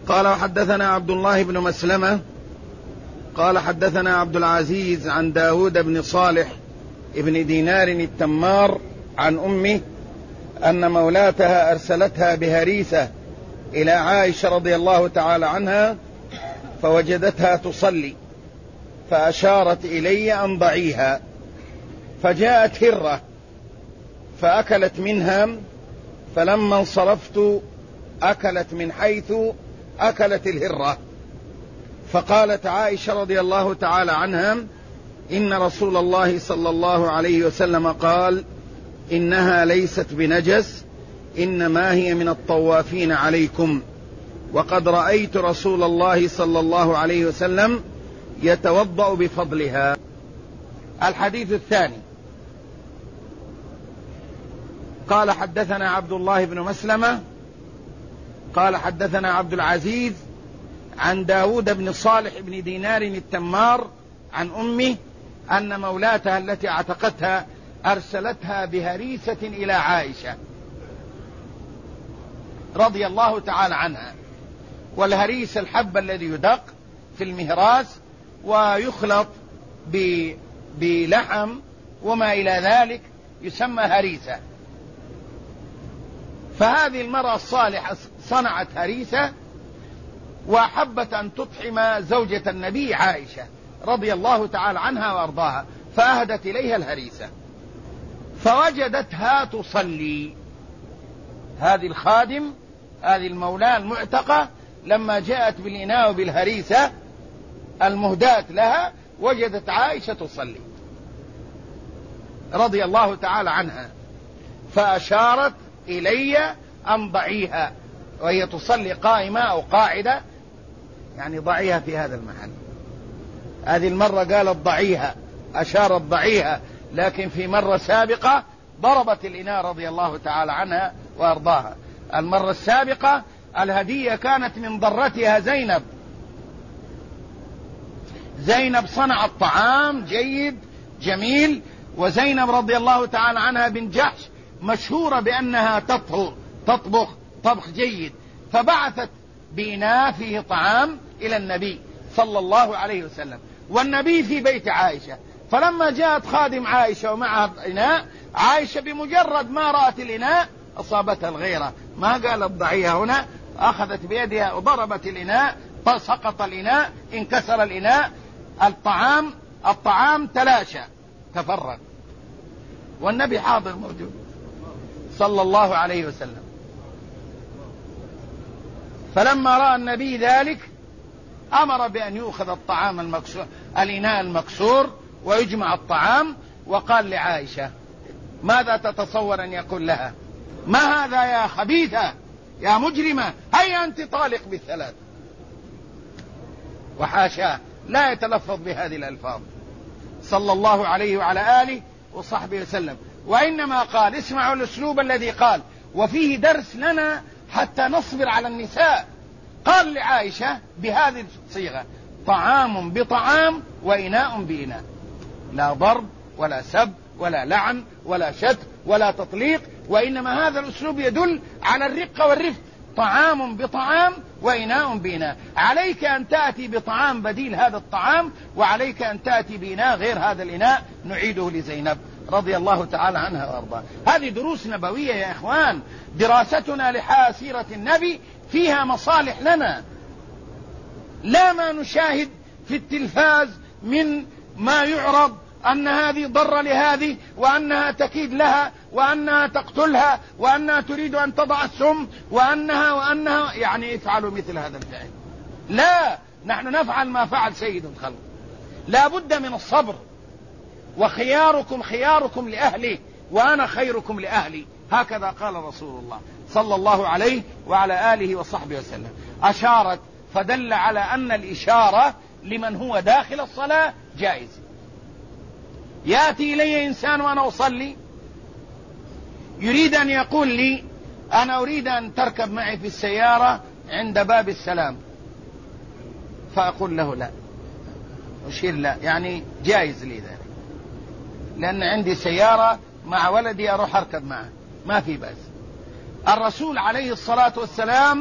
قال وحدثنا عبد الله بن مسلمة قال حدثنا عبد العزيز عن داود بن صالح ابن دينار التمار عن أمه أن مولاتها أرسلتها بهريسة إلى عائشة رضي الله تعالى عنها فوجدتها تصلي فأشارت إلي أن ضعيها، فجاءت هرة فأكلت منها، فلما انصرفت أكلت من حيث أكلت الهرة. فقالت عائشة رضي الله تعالى عنها إن رسول الله صلى الله عليه وسلم قال إنها ليست بنجس إنما هي من الطوافين عليكم، وقد رأيت رسول الله صلى الله عليه وسلم يتوضأ بفضلها. الحديث الثاني قال حدثنا عبد الله بن مسلمة قال حدثنا عبد العزيز عن داود بن صالح بن دينار التمار عن أمه أن مولاتها التي اعتقتها أرسلتها بهريسة إلى عائشة رضي الله تعالى عنها. والهريس الحب الذي يدق في المهراس ويخلط بلحم وما إلى ذلك يسمى هريسة. فهذه المرأة الصالحة صنعت هريسة وحبت أن تطعم زوجة النبي عائشة رضي الله تعالى عنها وأرضاها، فأهدت إليها الهريسة فوجدتها تصلي. هذه الخادم هذه المولاة المعتقة لما جاءت بالإناء بالهريسة المهداة لها وجدت عائشة تصلي رضي الله تعالى عنها، فأشارت إلي أن ضعيها، وهي تصلي قائمة أو قاعدة، يعني ضعيها في هذا المحل. هذه المرة قالت ضعيها، أشارت ضعيها، لكن في مرة سابقة ضربت الإناء رضي الله تعالى عنها وأرضاها. المرة السابقة الهدية كانت من ضرتها زينب صنعت طعام جيد جميل، وزينب رضي الله تعالى عنها بنت جحش مشهورة بأنها تطبخ طبخ جيد، فبعثت بإناء فيه طعام إلى النبي صلى الله عليه وسلم، والنبي في بيت عائشة. فلما جاءت خادم عائشة ومعها إناء، عائشة بمجرد ما رأت الإناء أصابتها الغيرة، ما قالت ضعيها هنا، أخذت بيدها وضربت الإناء، سقط الإناء، انكسر الإناء، الطعام تلاشى تفرق، والنبي حاضر موجود صلى الله عليه وسلم. فلما رأى النبي ذلك أمر بأن يؤخذ الطعام المكسور، الإناء المكسور، ويجمع الطعام، وقال لعائشة ماذا تتصور أن يقول لها؟ ما هذا يا خبيثة يا مجرمة، هيا أنت طالق بالثلاث. وحاشاه لا يتلفظ بهذه الألفاظ صلى الله عليه وعلى آله وصحبه وسلم، وإنما قال اسمعوا الأسلوب الذي قال، وفيه درس لنا حتى نصبر على النساء. قال لعائشة بهذه الصيغة طعام بطعام وإناء بإناء، لا ضرب ولا سب ولا لعن ولا شتم ولا تطليق، وإنما هذا الأسلوب يدل على الرقة والرفق. طعام بطعام وإناء بإناء، عليك أن تأتي بطعام بديل هذا الطعام، وعليك أن تأتي بإناء غير هذا الإناء نعيده لزينب رضي الله تعالى عنها وأرضاها. هذه دروس نبوية يا إخوان، دراستنا لسيرة النبي فيها مصالح لنا، لا ما نشاهد في التلفاز من ما يعرض أن هذه ضر لهذه، وأنها تكيد لها، وأنها تقتلها، وأنها تريد أن تضع السم، وأنها يعني افعلوا مثل هذا الفعل. لا، نحن نفعل ما فعل سيد الخلق. لا بد من الصبر، وخياركم خياركم لأهلي وأنا خيركم لأهلي، هكذا قال رسول الله صلى الله عليه وعلى آله وصحبه وسلم. أشارت، فدل على أن الإشارة لمن هو داخل الصلاة جائز. يأتي إلي إنسان وأنا أصلي يريد أن يقول لي أنا أريد أن تركب معي في السيارة عند باب السلام، فأقول له لا، أشير لا، يعني جائز لي ذلك، لأن عندي سيارة مع ولدي أروح أركب معه، ما في بأس. الرسول عليه الصلاة والسلام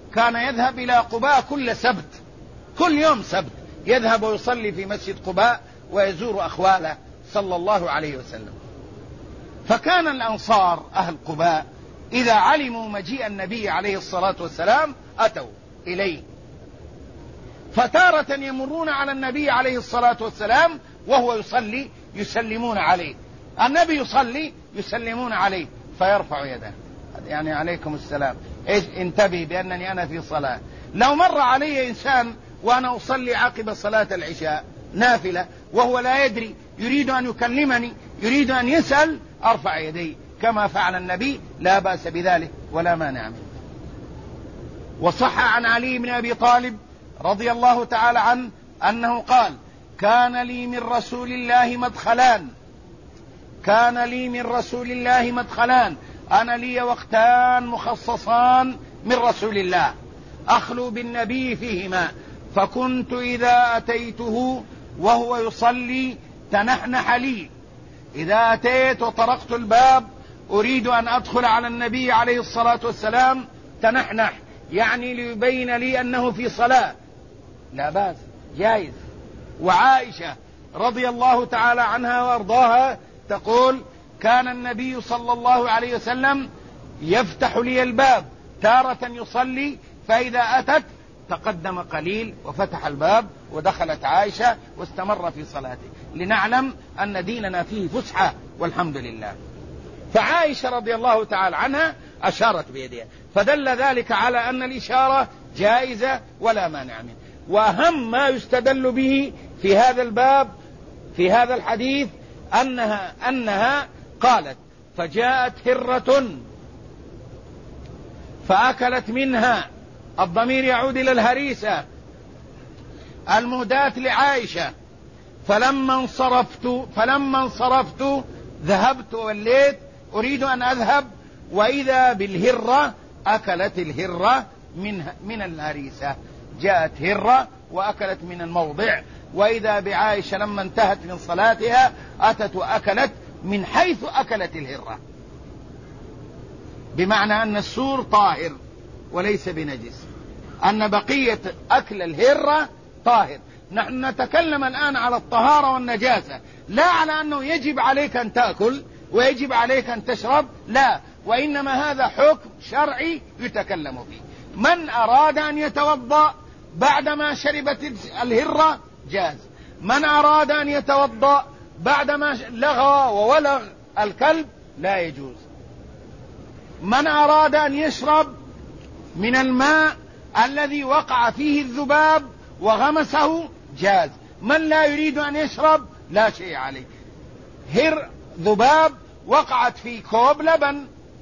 كان يذهب إلى قباء كل سبت، كل يوم سبت يذهب ويصلي في مسجد قباء ويزور أخواله صلى الله عليه وسلم. فكان الأنصار أهل قباء إذا علموا مجيء النبي عليه الصلاة والسلام أتوا إليه، فتارة يمرون على النبي عليه الصلاة والسلام وهو يصلي يسلمون عليه، النبي يصلي يسلمون عليه فيرفع يده، يعني عليكم السلام، انتبه بأنني أنا في صلاة. لو مر علي إنسان وأنا أصلي عقب صلاة العشاء نافلة وهو لا يدري، يريد أن يكلمني، يريد أن يسأل، أرفع يدي كما فعل النبي، لا بأس بذلك ولا مانع منه. وصح عن علي بن أبي طالب رضي الله تعالى عنه أنه قال: كان لي من رسول الله مدخلان، كان لي من رسول الله مدخلان، أنا لي وقتان مخصصان من رسول الله أخلو بالنبي فيهما، فكنت إذا أتيته وهو يصلي تنحنح لي، إذا أتيت وطرقت الباب أريد أن أدخل على النبي عليه الصلاة والسلام تنحنح، يعني ليبين لي أنه في صلاة، لا بأس، جائز. وعائشة رضي الله تعالى عنها وأرضاها تقول: كان النبي صلى الله عليه وسلم يفتح لي الباب تارة يصلي، فإذا أتت تقدم قليل وفتح الباب ودخلت عائشة واستمر في صلاته، لنعلم أن ديننا فيه فسحة والحمد لله. فعائشة رضي الله تعالى عنها أشارت بيدها، فدل ذلك على أن الإشارة جائزة ولا مانع منه. وأهم ما يستدل به في هذا الباب في هذا الحديث أنها قالت: فجاءت هرة فأكلت منها، الضمير يعود إلى الهريسة المهداة لعائشة، فلما انصرفت ذهبت ووليت أريد أن أذهب، وإذا بالهرة أكلت الهرة من الهريسة، جاءت هرة وأكلت من الموضع، وإذا بعائشة لما انتهت من صلاتها أتت وأكلت من حيث أكلت الهرة، بمعنى أن السور طاهر وليس بنجس، أن بقية أكل الهرة طاهر. نحن نتكلم الآن على الطهارة والنجاسة، لا على أنه يجب عليك أن تأكل ويجب عليك أن تشرب، لا، وإنما هذا حكم شرعي يتكلم فيه. من أراد أن يتوضأ بعدما شربت الهرة جاز، من أراد أن يتوضأ بعدما لغى وولغ الكلب لا يجوز، من أراد أن يشرب من الماء الذي وقع فيه الذباب وغمسه جاز، من لا يريد أن يشرب لا شيء عليه. ذباب وقعت في كوب لبن،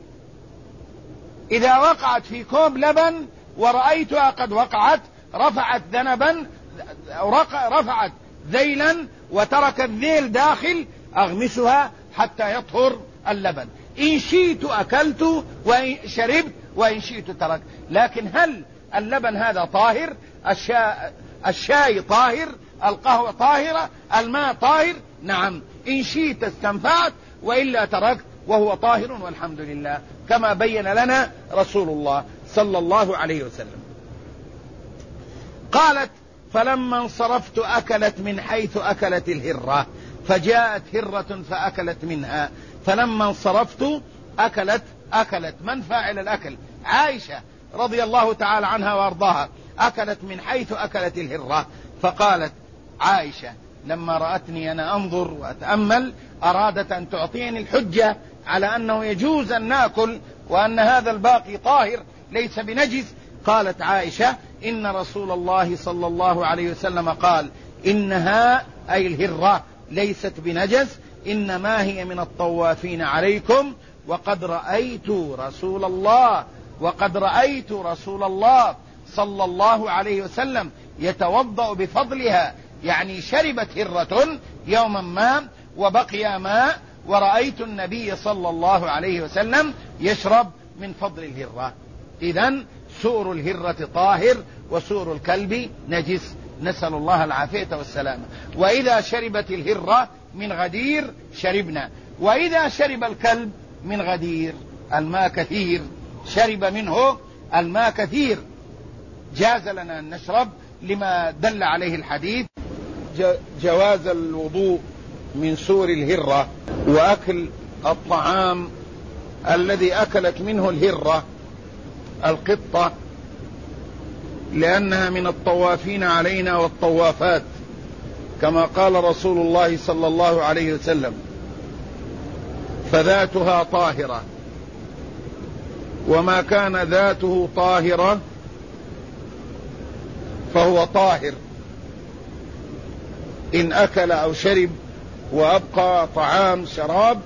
إذا وقعت في كوب لبن ورأيتها قد وقعت رفعت ذنبا، رفعت ذيلا وتركت ذيل داخل، أغمسها حتى يطهر اللبن، إن شئت أكلت وإن شربت وإن شئت ترك. لكن هل اللبن هذا طاهر؟ الشاي طاهر، القهوة طاهرة، الماء طاهر، نعم، إن شئت استنفعت وإلا تركت وهو طاهر والحمد لله، كما بين لنا رسول الله صلى الله عليه وسلم. قالت: فلما انصرفت أكلت من حيث أكلت الهرة، فجاءت هرة فأكلت منها، فلما انصرفت أكلت من فاعل الأكل؟ عائشة رضي الله تعالى عنها وارضاها، أكلت من حيث أكلت الهرة. فقالت عائشة: لما رأتني أنا أنظر وأتأمل أرادت أن تعطيني الحجة على أنه يجوز أن نأكل وأن هذا الباقي طاهر ليس بنجس. قالت عائشة: إن رسول الله صلى الله عليه وسلم قال: إنها أي الهرة ليست بنجس، إنما هي من الطوافين عليكم، وقد رأيت رسول الله صلى الله عليه وسلم يتوضأ بفضلها، يعني شربت هرة يوما ما وبقي ماء، ورأيت النبي صلى الله عليه وسلم يشرب من فضل الهرة. إذن سؤر الهرة طاهر وسؤر الكلب نجس، نسأل الله العافية والسلامة. وإذا شربت الهرة من غدير شربنا، وإذا شرب الكلب من غدير الماء كثير، شرب منه الماء كثير، جاز لنا أن نشرب لما دل عليه الحديث. جواز الوضوء من سور الهرة وأكل الطعام الذي أكلت منه الهرة القطة، لأنها من الطوافين علينا والطوافات، كما قال رسول الله صلى الله عليه وسلم: فذاتها طاهرة، وما كان ذاته طاهرة فهو طاهر إن أكل أو شرب وأبقى طعام شراب،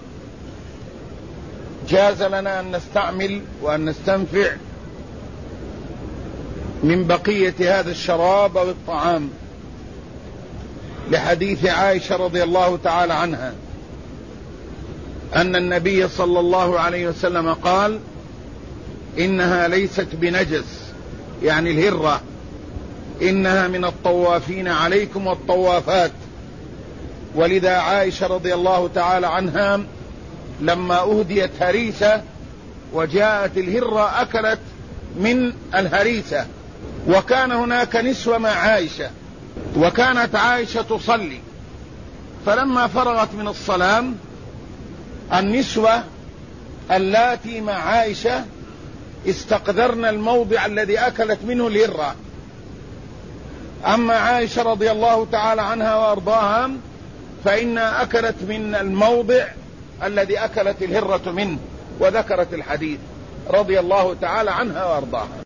جاز لنا أن نستعمل وأن نستنفع من بقية هذا الشراب أو الطعام، لحديث عائشة رضي الله تعالى عنها أن النبي صلى الله عليه وسلم قال: إنها ليست بنجس، يعني الهرة، إنها من الطوافين عليكم والطوافات. ولذا عائشة رضي الله تعالى عنها لما أهديت هريسة وجاءت الهرة أكلت من الهريسة، وكان هناك نسوة مع عائشة، وكانت عائشة تصلي، فلما فرغت من الصلاة النسوة اللاتي مع عائشة استقذرن الموضع الذي أكلت منه الهرة. أما عائشة رضي الله تعالى عنها وأرضاها فإنها أكلت من الموضع الذي أكلت الهرة منه، وذكرت الحديث رضي الله تعالى عنها وأرضاها.